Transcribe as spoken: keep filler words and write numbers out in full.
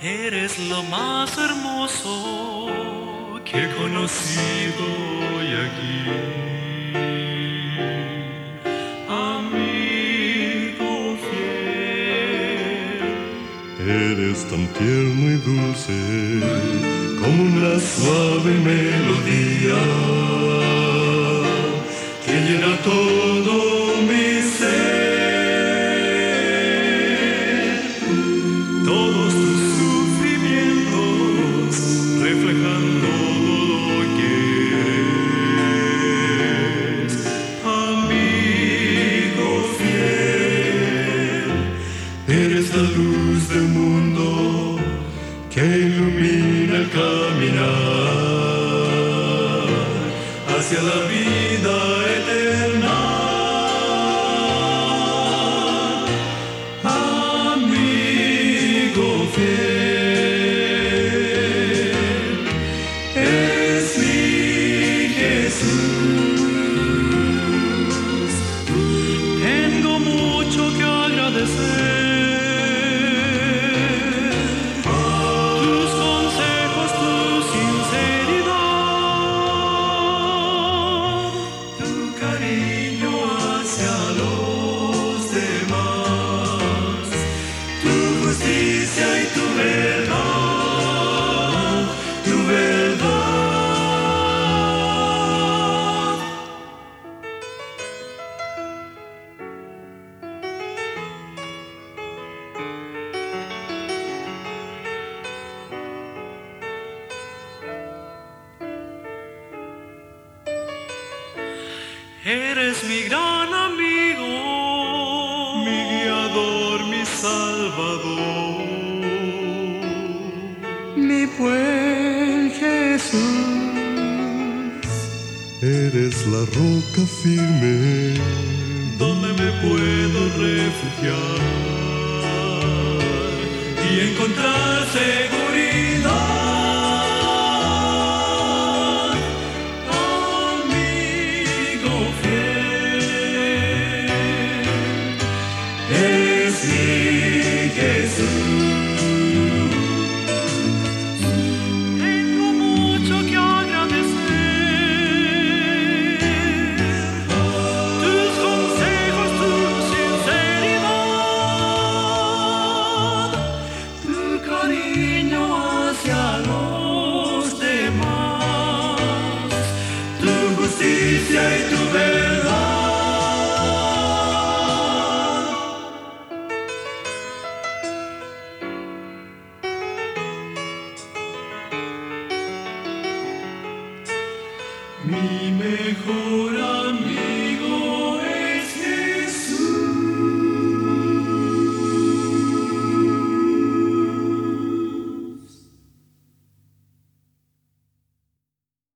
Eres lo más hermoso que he conocido hoy aquí. Amigo fiel, eres tan tierno y dulce como una suave melodía que llena todo mi ser. todos tus sufrimientos reflejan todo lo que es. Amigo fiel, eres la luz del mundo que ilumina el caminar hacia la vida eterna. Amigo fiel, es mi Jesús. Tengo mucho que agradecer. Tus consejos, tu sinceridad, Tu cariño hacia los demás, tu justicia y tu verdad, tu verdad. Eres mi gran amigo, Mi guiador, mi salvador, mi buen Jesús. eres la roca firme Donde me puedo refugiar y encontrar seguridad. Amigo fiel, es mi Jesús. tengo mucho que agradecer. Tus consejos, tu sinceridad, tu cariño hacia los demás, Tu justicia y tu verdad. Mi mejor